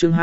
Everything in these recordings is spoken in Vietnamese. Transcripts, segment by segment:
Chương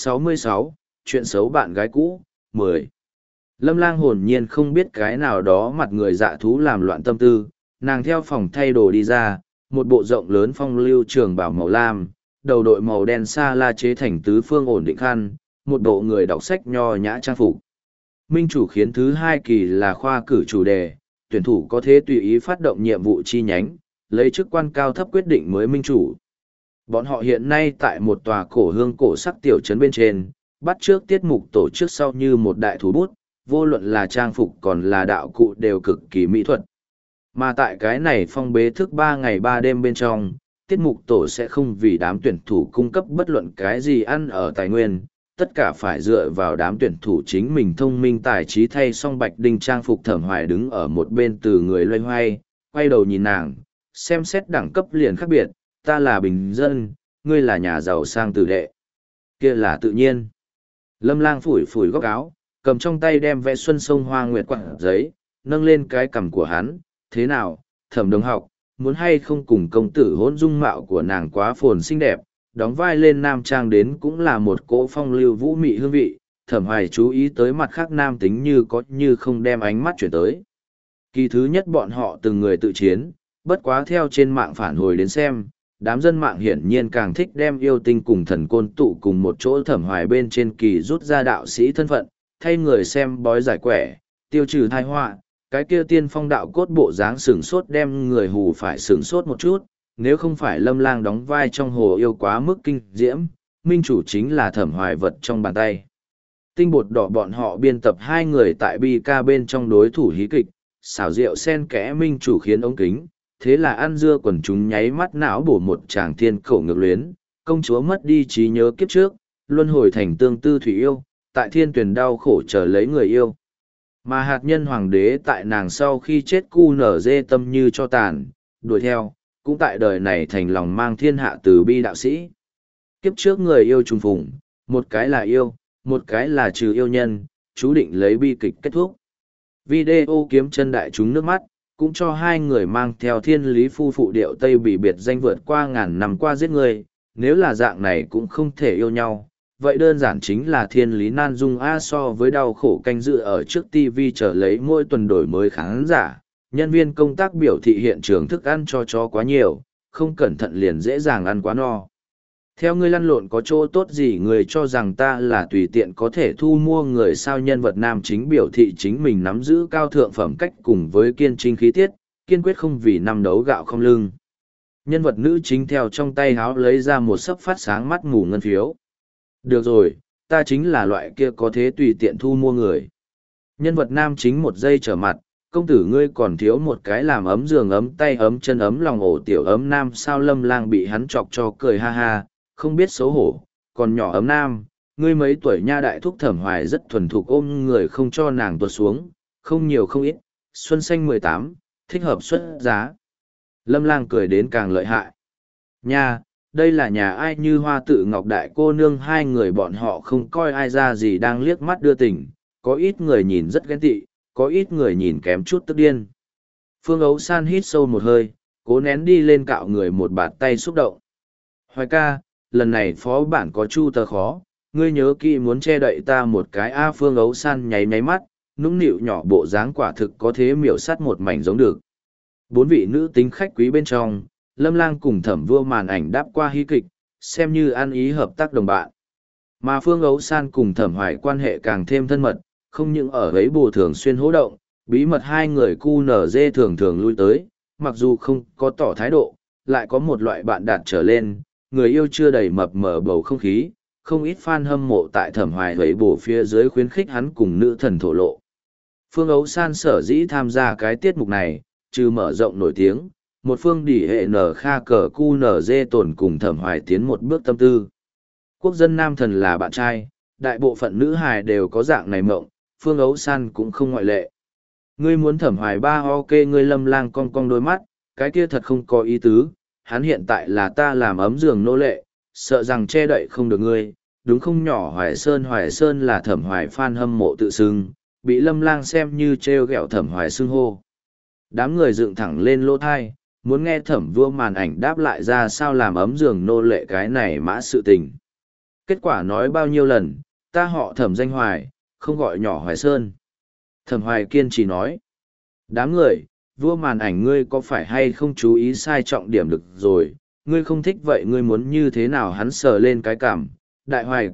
266, chuyện xấu bạn gái cũ, 10. Lâm Lang hồn nhiên không biết cái nào đó mặt người dạ thú làm loạn tâm tư, nàng theo phòng thay đồ đi ra, một bộ rộng lớn phong lưu trường bào màu lam, đầu đội màu đen sa la chế thành tứ phương ổn định khăn, một bộ người đọc sách nho nhã trang phục. Minh chủ khiến thứ hai kỳ là khoa cử chủ đề, tuyển thủ có thể tùy ý phát động nhiệm vụ chi nhánh, lấy chức quan cao thấp quyết định mới minh chủ. Bọn họ hiện nay tại một tòa cổ hương cổ sắc tiểu trấn bên trên, bắt trước tiết mục tổ chức sau như một đại thủ bút, vô luận là trang phục còn là đạo cụ đều cực kỳ mỹ thuật. Mà tại cái này phong bế thức 3 ngày 3 đêm bên trong, tiết mục tổ sẽ không vì đám tuyển thủ cung cấp bất luận cái gì ăn ở tài nguyên, tất cả phải dựa vào đám tuyển thủ chính mình thông minh tài trí thay song bạch đinh trang phục. Thẩm Hoài đứng ở một bên từ người loay hoay, quay đầu nhìn nàng, xem xét đẳng cấp liền khác biệt, ta là bình dân, ngươi là nhà giàu sang tử đệ. Kia là tự nhiên. Lâm Lang phủi phủi góc áo, cầm trong tay đem vẽ xuân sông hoa nguyệt quặng giấy, nâng lên cái cằm của hắn, thế nào, Thẩm đồng học, muốn hay không cùng công tử hôn? Dung mạo của nàng quá phồn xinh đẹp, đóng vai lên nam trang đến cũng là một cỗ phong lưu vũ mị hương vị. Thẩm Hoài chú ý tới mặt khác nam tính như có như không đem ánh mắt chuyển tới. Kỳ thứ nhất bọn họ từng người tự chiến, bất quá theo trên mạng phản hồi đến xem, đám dân mạng hiển nhiên càng thích đem yêu tinh cùng thần côn tụ cùng một chỗ. Thẩm Hoài bên trên kỳ rút ra đạo sĩ thân phận, thay người xem bói giải quẻ, tiêu trừ tai họa. Cái kia tiên phong đạo cốt bộ dáng sửng sốt đem người hù phải sửng sốt một chút, nếu không phải Lâm Lang đóng vai trong hồ yêu quá mức kinh diễm, minh chủ chính là Thẩm Hoài vật trong bàn tay. Tinh bột đỏ bọn họ biên tập hai người tại bi ca bên trong đối thủ hí kịch, xảo diệu xen kẽ minh chủ khiến ống kính, thế là ăn dưa quần chúng nháy mắt não bổ một tràng thiên cổ ngược luyến, công chúa mất đi trí nhớ kiếp trước, luân hồi thành tương tư thủy yêu, tại thiên tuyển đau khổ chờ lấy người yêu. Mà hạt nhân hoàng đế tại nàng sau khi chết cu nở dê tâm như cho tàn, đuổi theo, cũng tại đời này thành lòng mang thiên hạ từ bi đạo sĩ. Kiếp trước người yêu trùng phùng, một cái là yêu, một cái là trừ yêu nhân, chú định lấy bi kịch kết thúc. Video kiếm chân đại chúng nước mắt, cũng cho hai người mang theo thiên lý phu phụ điệu Tây bị biệt danh vượt qua ngàn năm qua giết người, nếu là dạng này cũng không thể yêu nhau. Vậy đơn giản chính là thiên lý nan dung a. So với đau khổ canh dự ở trước TV chờ lấy mỗi tuần đổi mới khán giả, nhân viên công tác biểu thị hiện trường thức ăn cho chó quá nhiều, không cẩn thận liền dễ dàng ăn quá no. Theo ngươi lăn lộn có chỗ tốt gì, người cho rằng ta là tùy tiện có thể thu mua người sao? Nhân vật nam chính biểu thị chính mình nắm giữ cao thượng phẩm cách cùng với kiên trinh khí tiết, kiên quyết không vì năm đấu gạo không lưng. Nhân vật nữ chính theo trong tay háo lấy ra một sấp phát sáng mắt ngủ ngân phiếu. Được rồi, ta chính là loại kia có thế tùy tiện thu mua người. Nhân vật nam chính một giây trở mặt, công tử ngươi còn thiếu một cái làm ấm giường ấm tay ấm chân ấm lòng ổ tiểu ấm nam sao? Lâm Lang bị hắn chọc cho cười ha ha, không biết xấu hổ, còn nhỏ ấm nam, ngươi mấy tuổi nha? Đại thúc Thẩm Hoài rất thuần thục ôm người không cho nàng tuột xuống, không nhiều không ít, xuân xanh 18, thích hợp xuất giá. Lâm Lang cười đến càng lợi hại. Nha, đây là nhà ai? Như Hoa Tự Ngọc đại cô nương hai người bọn họ không coi ai ra gì đang liếc mắt đưa tình, có ít người nhìn rất ghen tị, có ít người nhìn kém chút tức điên. Phương Ấu San hít sâu một hơi, cố nén đi lên cạo người một bạt tay xúc động. Hoài ca, lần này phó bản có chu tờ khó, ngươi nhớ kỹ muốn che đậy ta một cái a. Phương Ấu San nháy nháy mắt, nũng nịu nhỏ bộ dáng quả thực có thế miểu sát một mảnh giống được. 4 vị nữ tính khách quý bên trong, Lâm Lang cùng Thẩm Vua màn ảnh đáp qua hí kịch, xem như ăn ý hợp tác đồng bạn. Mà Phương Ấu San cùng Thẩm Hoài quan hệ càng thêm thân mật, không những ở ấy bù thường xuyên hỗ động, bí mật hai người cu nở dê thường thường lui tới, mặc dù không có tỏ thái độ, lại có một loại bạn đạt trở lên, người yêu chưa đầy mập mờ bầu không khí, không ít fan hâm mộ tại Thẩm Hoài ấy bù phía dưới khuyến khích hắn cùng nữ thần thổ lộ. Phương Ấu San sở dĩ tham gia cái tiết mục này, trừ mở rộng nổi tiếng, một phương đỉ hệ nở kha cờ cu nở dê tổn cùng Thẩm Hoài tiến một bước tâm tư. Quốc dân nam thần là bạn trai, đại bộ phận nữ hài đều có dạng này mộng, Phương Ấu San cũng không ngoại lệ. Ngươi muốn Thẩm Hoài ba ok? Ngươi Lâm Lang cong cong đôi mắt, cái kia thật không có ý tứ, hắn hiện tại là ta làm ấm giường nô lệ, sợ rằng che đậy không được ngươi, đúng không? Nhỏ Hoài Sơn là Thẩm Hoài fan hâm mộ tự xưng, bị Lâm Lang xem như trêu ghẹo Thẩm Hoài xưng hô. Đám người dựng thẳng lên lỗ thai, muốn nghe Thẩm Vua màn ảnh đáp lại ra sao làm ấm giường nô lệ cái này mã sự tình. Kết quả nói bao nhiêu lần, ta họ Thẩm danh Hoài, không gọi nhỏ Hoài Sơn. Thẩm Hoài kiên trì nói. Đám người, vua màn ảnh ngươi có phải hay không chú ý sai trọng điểm được rồi, ngươi không thích vậy ngươi muốn như thế nào? Hắn sờ lên cái cảm, đại Hoài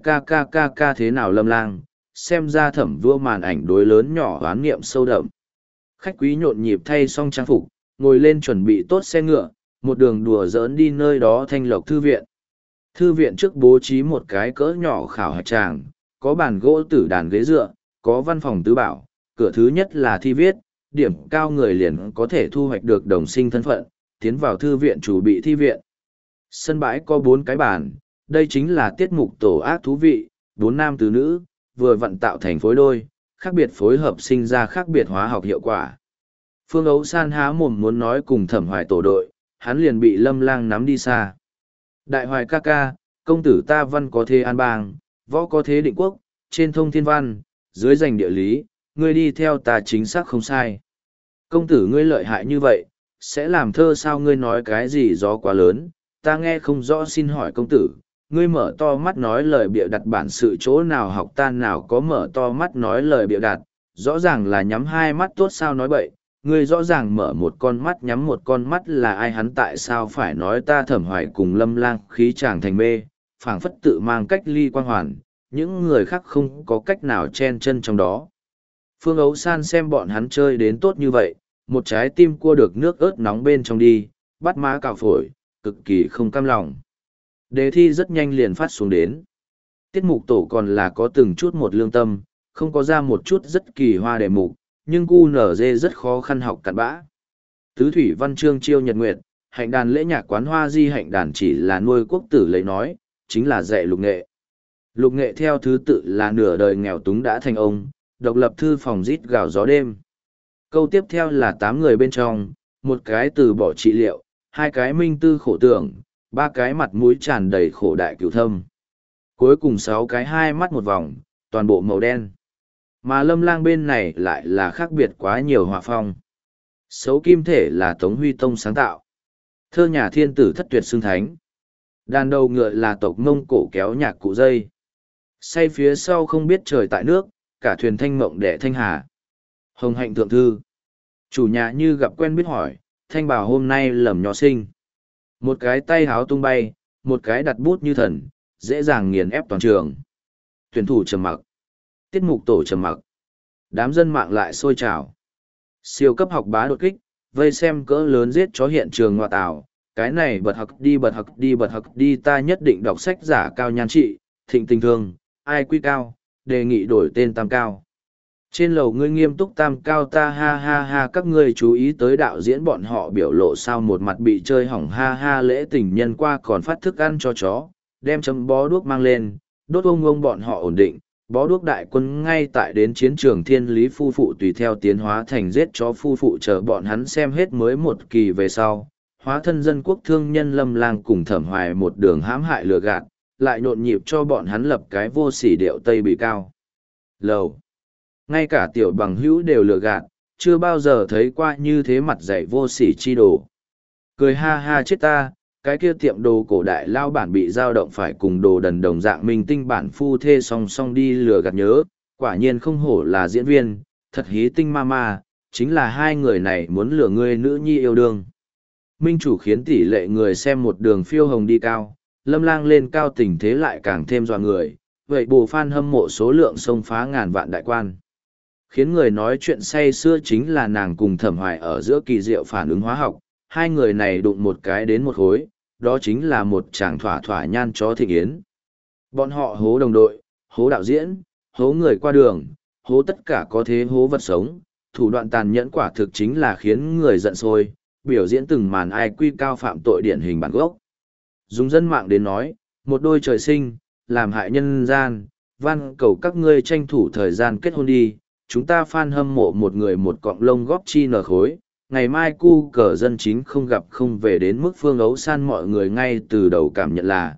ca thế nào Lâm Lang, xem ra Thẩm vua màn ảnh đối lớn nhỏ oán niệm sâu đậm. Khách quý nhộn nhịp thay xong trang phục, ngồi lên chuẩn bị tốt xe ngựa, một đường đùa giỡn đi nơi đó Thanh Lộc thư viện. Thư viện trước bố trí một cái cỡ nhỏ khảo hạch tràng, có bàn gỗ tử đàn ghế dựa, có văn phòng tứ bảo, cửa thứ nhất là thi viết, điểm cao người liền có thể thu hoạch được đồng sinh thân phận, tiến vào thư viện chủ bị thi viện. Sân bãi có 4 cái bàn, đây chính là tiết mục tổ ác thú vị, 4 nam tứ nữ, vừa vặn tạo thành phối đôi, khác biệt phối hợp sinh ra khác biệt hóa học hiệu quả. Phương Ấu San há mồm muốn nói cùng Thẩm Hoài tổ đội, hắn liền bị Lâm Lang nắm đi xa. Đại Hoài ca, công tử ta văn có thế an bang, võ có thế định quốc, trên thông thiên văn, dưới giành địa lý, ngươi đi theo ta chính xác không sai. Công tử ngươi lợi hại như vậy, sẽ làm thơ sao? Ngươi nói cái gì gió quá lớn, ta nghe không rõ, xin hỏi công tử, ngươi mở to mắt nói lời bịa đặt bản sự chỗ nào học ta nào có mở to mắt nói lời bịa đặt, rõ ràng là nhắm 2 mắt tốt sao nói bậy, ngươi rõ ràng mở một con mắt nhắm một con mắt là ai? Hắn tại sao phải nói ta Thẩm Hoài cùng Lâm Lang khí chàng thành mê, phảng phất tự mang cách ly quan hoàn, những người khác không có cách nào chen chân trong đó. Phương Ấu San xem bọn hắn chơi đến tốt như vậy, một trái tim cua được nước ớt nóng bên trong đi, bắt má cào phổi, cực kỳ không cam lòng. Đề thi rất nhanh liền phát xuống đến. Tiết mục tổ còn là có từng chút một lương tâm, không có ra một chút rất kỳ hoa đề mục, nhưng QNZ rất khó khăn học cặn bã. Tứ thủy văn chương chiêu nhật nguyệt, hạnh đàn lễ nhạc quán hoa di hạnh đàn chỉ là nuôi quốc tử lấy nói, chính là dạy lục nghệ. Lục nghệ theo thứ tự là nửa đời nghèo túng đã thành ông, độc lập thư phòng rít gào gió đêm. Câu tiếp theo là 8 người bên trong, một cái từ bỏ trị liệu, 2 cái minh tư khổ tưởng, 3 cái mặt mũi tràn đầy khổ đại cửu thâm. Cuối cùng 6 cái 2 mắt một vòng, toàn bộ màu đen. Mà Lâm Lang bên này lại là khác biệt quá nhiều họa phong. Xấu kim thể là Tống Huy Tông sáng tạo. Thơ nhà thiên tử thất tuyệt xưng thánh. Đàn đầu ngựa là tộc Mông Cổ kéo nhạc cụ dây. Say phía sau không biết trời tại nước, cả thuyền thanh mộng đẻ thanh hà. Hồng hạnh thượng thư. Chủ nhà như gặp quen biết hỏi, thanh bảo hôm nay lầm nhỏ sinh. Một cái tay háo tung bay, một cái đặt bút như thần, dễ dàng nghiền ép toàn trường. Tuyển thủ trầm mặc. Tiết mục tổ trầm mặc. Đám dân mạng lại sôi trào. Siêu cấp học bá đột kích, vây xem cỡ lớn giết chó hiện trường ngoại tảo. Cái này bật học đi bật học đi bật học đi, ta nhất định đọc sách giả cao nhan trị, thịnh tình thương, ai quy cao, đề nghị đổi tên tam cao. Trên lầu ngươi nghiêm túc tam cao ta ha ha ha, các ngươi chú ý tới đạo diễn bọn họ biểu lộ sao? Một mặt bị chơi hỏng ha ha. Lễ tình nhân qua còn phát thức ăn cho chó, đem chấm bó đuốc mang lên, đốt ông bọn họ ổn định. Bó đuốc đại quân ngay tại đến chiến trường thiên lý phu phụ tùy theo tiến hóa thành giết chó phu phụ, chờ bọn hắn xem hết mới một kỳ về sau. Hóa thân dân quốc thương nhân Lâm Lang cùng Thẩm Hoài một đường hãm hại lừa gạt, lại nhộn nhịp cho bọn hắn lập cái vô sỉ điệu Tây bị cao. Lầu. Ngay cả tiểu bằng hữu đều lừa gạt, chưa bao giờ thấy qua như thế mặt dạy vô sỉ chi đồ. Cười ha ha chết ta, cái kia tiệm đồ cổ đại lao bản bị dao động phải cùng đồ đần đồng dạng minh tinh bản phu thê song song đi lừa gạt nhớ, quả nhiên không hổ là diễn viên, thật hí tinh ma ma, chính là hai người này muốn lừa ngươi nữ nhi yêu đương. Minh chủ khiến tỷ lệ người xem một đường phiêu hồng đi cao, Lâm Lang lên cao tình thế lại càng thêm dọa người, vậy bù fan hâm mộ số lượng xông phá ngàn vạn đại quan. Khiến người nói chuyện say xưa chính là nàng cùng Thẩm Hoài ở giữa kỳ diệu phản ứng hóa học, hai người này đụng một cái đến một khối, đó chính là một chàng thỏa thỏa nhan chó thịnh yến. Bọn họ hố đồng đội, hố đạo diễn, hố người qua đường, hố tất cả có thế hố vật sống, thủ đoạn tàn nhẫn quả thực chính là khiến người giận sôi, biểu diễn từng màn ai quy cao phạm tội điển hình bản gốc. Dùng dân mạng đến nói, một đôi trời sinh, làm hại nhân gian, van cầu các ngươi tranh thủ thời gian kết hôn đi, chúng ta fan hâm mộ một người một cọng lông góp chi nở khối, ngày mai cu cờ dân chính không gặp không về đến mức Phương Ấu San mọi người ngay từ đầu cảm nhận là,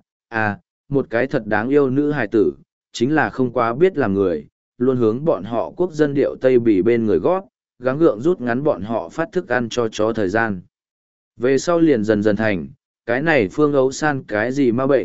một cái thật đáng yêu nữ hài tử, chính là không quá biết làm người, luôn hướng bọn họ quốc dân điệu Tây Bỉ bên người gót, gắng gượng rút ngắn bọn họ phát thức ăn cho chó thời gian. Về sau liền dần dần thành, cái này Phương Ấu San cái gì ma bệnh,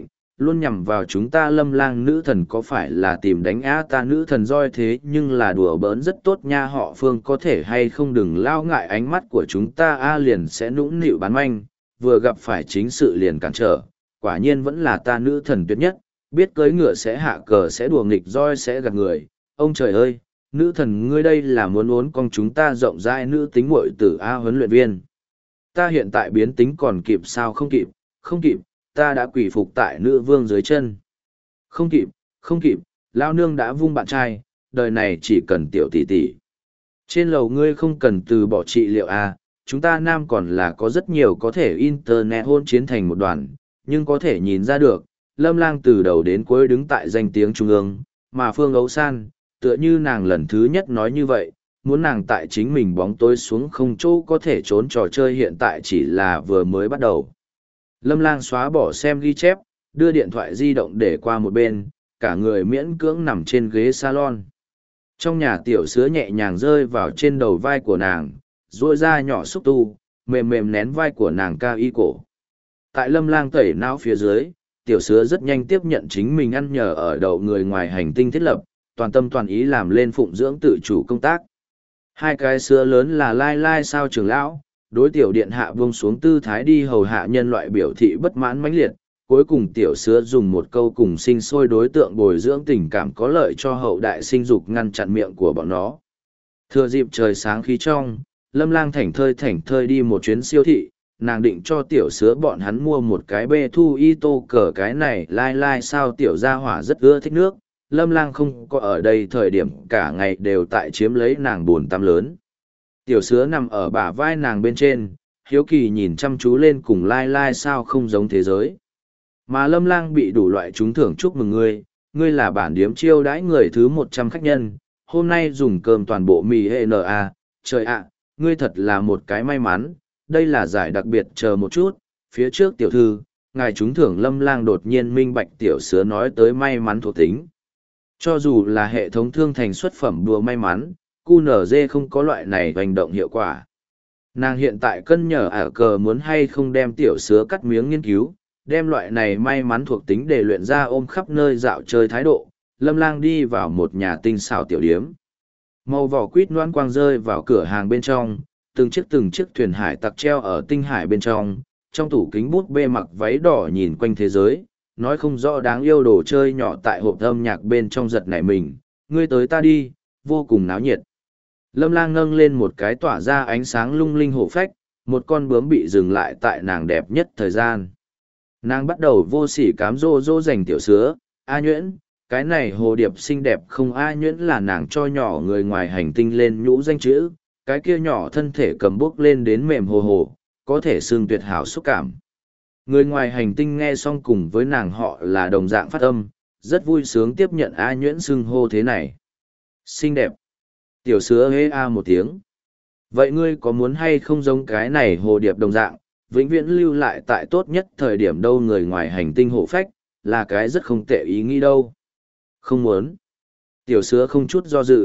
luôn nhằm vào chúng ta. Lâm Lang nữ thần có phải là tìm đánh á ta? Nữ thần roi thế nhưng là đùa bỡn rất tốt nha. Họ Phương có thể hay không đừng lao ngại ánh mắt của chúng ta a. Liền sẽ nũng nịu bán manh, vừa gặp phải chính sự liền cản trở. Quả nhiên vẫn là ta nữ thần tuyệt nhất, biết cưỡi ngựa sẽ hạ cờ sẽ đùa nghịch roi sẽ gạt người. Ông trời ơi, nữ thần ngươi đây là muốn uốn cong chúng ta rộng rãi nữ tính muội tử a. Huấn luyện viên, ta hiện tại biến tính còn kịp sao? Không kịp, không kịp, ta đã quỳ phục tại nữ vương dưới chân. Không kịp, không kịp, lao nương đã vung bạn trai, đời này chỉ cần tiểu tỷ tỷ. Trên lầu ngươi không cần từ bỏ trị liệu à, chúng ta nam còn là có rất nhiều có thể internet hôn chiến thành một đoàn, nhưng có thể nhìn ra được, Lâm Lang từ đầu đến cuối đứng tại danh tiếng trung ương, mà Phương Ấu San, tựa như nàng lần thứ nhất nói như vậy, muốn nàng tại chính mình bóng tối xuống không chỗ có thể trốn. Trò chơi hiện tại chỉ là vừa mới bắt đầu. Lâm Lang xóa bỏ xem ghi chép, đưa điện thoại di động để qua một bên, cả người miễn cưỡng nằm trên ghế salon. Trong nhà tiểu sứa nhẹ nhàng rơi vào trên đầu vai của nàng, duỗi ra nhỏ xúc tu, mềm mềm nén vai của nàng cao y cổ. Tại Lâm Lang tẩy não phía dưới, tiểu sứa rất nhanh tiếp nhận chính mình ăn nhờ ở đậu người ngoài hành tinh thiết lập, toàn tâm toàn ý làm lên phụng dưỡng tự chủ công tác. Hai cái sứa lớn là Lai Lai sao trưởng lão, đối tiểu điện hạ buông xuống tư thái đi hầu hạ nhân loại biểu thị bất mãn mãnh liệt. Cuối cùng tiểu sứa dùng một câu cùng sinh sôi đối tượng bồi dưỡng tình cảm có lợi cho hậu đại sinh dục ngăn chặn miệng của bọn nó. Thừa dịp trời sáng khí trong, Lâm Lang thảnh thơi đi một chuyến siêu thị, nàng định cho tiểu sứa bọn hắn mua một cái bê thu y tô cờ. Cái này Lai Lai sao tiểu gia hỏa rất ưa thích nước, Lâm Lang không có ở đây thời điểm cả ngày đều tại chiếm lấy nàng buồn tắm lớn. Tiểu sứa nằm ở bả vai nàng bên trên, hiếu kỳ nhìn chăm chú lên cùng Lai Lai sao không giống thế giới. Mà Lâm Lang bị đủ loại trúng thưởng. Chúc mừng ngươi, ngươi là bản điếm chiêu đãi người thứ 100 khách nhân, hôm nay dùng cơm toàn bộ mì hệ NA, trời ạ, ngươi thật là một cái may mắn, đây là giải đặc biệt. Chờ một chút, phía trước tiểu thư, ngài trúng thưởng. Lâm Lang đột nhiên minh bạch tiểu sứa nói tới may mắn thuộc tính. Cho dù là hệ thống thương thành xuất phẩm đùa may mắn, QNZ không có loại này hành động hiệu quả. Nàng hiện tại cân nhở ả cờ muốn hay không đem tiểu sứa cắt miếng nghiên cứu, đem loại này may mắn thuộc tính để luyện ra ôm khắp nơi dạo chơi thái độ. Lâm Lang đi vào một nhà tinh xảo tiểu điếm. Màu vỏ quýt loan quang rơi vào cửa hàng bên trong, từng chiếc thuyền hải tặc treo ở tinh hải bên trong tủ kính bút bê mặc váy đỏ nhìn quanh thế giới, nói không rõ đáng yêu đồ chơi nhỏ tại hộp âm nhạc bên trong giật nảy mình, ngươi tới ta đi, vô cùng náo nhiệt. Lâm Lang nâng lên một cái tỏa ra ánh sáng lung linh hổ phách, một con bướm bị dừng lại tại nàng đẹp nhất thời gian. Nàng bắt đầu vô sỉ cám dỗ dành tiểu sứa, A Nhuyễn, cái này hồ điệp xinh đẹp không? A Nhuyễn là nàng cho nhỏ người ngoài hành tinh lên nhũ danh chữ, cái kia nhỏ thân thể cầm bốc lên đến mềm hồ hồ, có thể xương tuyệt hảo xúc cảm. Người ngoài hành tinh nghe xong cùng với nàng họ là đồng dạng phát âm, rất vui sướng tiếp nhận A Nhuyễn xưng hô thế này. Xinh đẹp. Tiểu sứa hê a một tiếng. Vậy ngươi có muốn hay không giống cái này hồ điệp đồng dạng, vĩnh viễn lưu lại tại tốt nhất thời điểm đâu? Người ngoài hành tinh hộ phách, là cái rất không tệ ý nghĩ đâu. Không muốn. Tiểu sứa không chút do dự.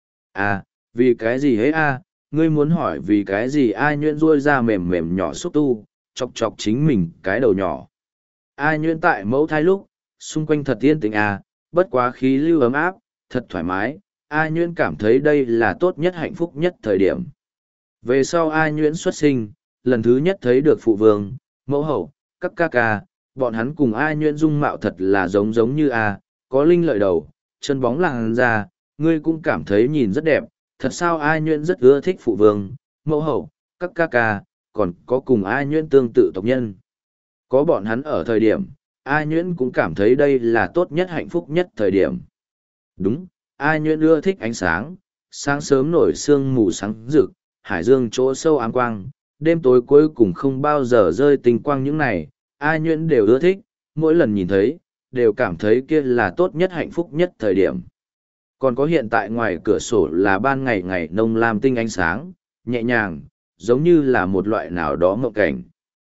À, vì cái gì hế a? Ngươi muốn hỏi vì cái gì? A Nhuyễn ruôi ra mềm mềm nhỏ xúc tu, chọc chọc chính mình cái đầu nhỏ. A Nhuyễn tại mẫu thai lúc, xung quanh thật yên tĩnh à, bất quá khí lưu ấm áp, thật thoải mái. A Nhuyễn cảm thấy đây là tốt nhất hạnh phúc nhất thời điểm. Về sau A Nhuyễn xuất sinh, lần thứ nhất thấy được phụ vương, mẫu hậu, các ca ca, bọn hắn cùng A Nhuyễn dung mạo thật là giống như A, có linh lợi đầu, chân bóng làn da, ngươi cũng cảm thấy nhìn rất đẹp. Thật sao? A Nhuyễn rất ưa thích phụ vương, mẫu hậu, các ca ca, còn có cùng A Nhuyễn tương tự tộc nhân. Có bọn hắn ở thời điểm, A Nhuyễn cũng cảm thấy đây là tốt nhất hạnh phúc nhất thời điểm. Đúng, A Nhuyễn ưa thích ánh sáng, sáng sớm nổi sương mù sáng rực, hải dương chỗ sâu ám quang, đêm tối cuối cùng không bao giờ rơi tinh quang, những này, A Nhuyễn đều ưa thích, mỗi lần nhìn thấy, đều cảm thấy kia là tốt nhất hạnh phúc nhất thời điểm. Còn có hiện tại ngoài cửa sổ là ban ngày ngày nông lam tinh ánh sáng, nhẹ nhàng, giống như là một loại nào đó mộng cảnh.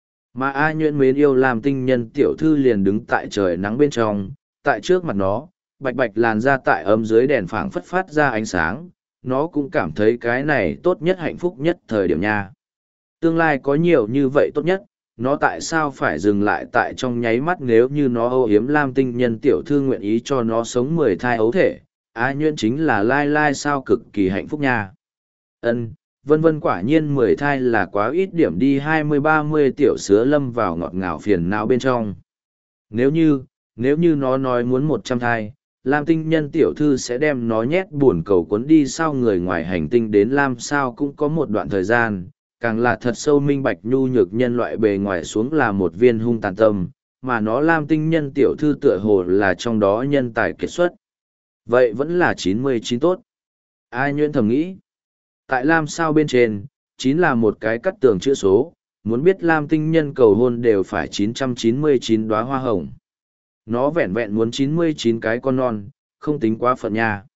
Mà A Nhuyễn mến yêu lam tinh nhân tiểu thư liền đứng tại trời nắng bên trong, tại trước mặt nó, bạch bạch làn da tại ấm dưới đèn phảng phất phát ra ánh sáng, nó cũng cảm thấy cái này tốt nhất hạnh phúc nhất thời điểm nha. Tương lai có nhiều như vậy tốt nhất, nó tại sao phải dừng lại tại trong nháy mắt nếu như nó âu yếm lam tinh nhân tiểu thư nguyện ý cho nó sống 10 thai ấu thể, A Nhuyễn chính là lai lai sao cực kỳ hạnh phúc nha. Vân vân quả nhiên 10 thai là quá ít điểm đi 20-30 tiểu sứa lâm vào ngọt ngào phiền não bên trong. Nếu như nó nói muốn 100 thai, Lam tinh nhân tiểu thư sẽ đem nó nhét buồn cầu cuốn đi sao người ngoài hành tinh đến Lam sao cũng có một đoạn thời gian, càng là thật sâu minh bạch nhu nhược nhân loại bề ngoài xuống là một viên hung tàn tâm, mà nó Lam tinh nhân tiểu thư tựa hồ là trong đó nhân tài kiệt xuất. Vậy vẫn là 99 tốt. Ai Nhuyễn thầm nghĩ. Tại Lam sao bên trên, 9 là một cái cắt tường chữ số, muốn biết Lam tinh nhân cầu hôn đều phải 999 đóa hoa hồng. Nó vẹn vẹn muốn 99 cái con non, không tính quá phận nha.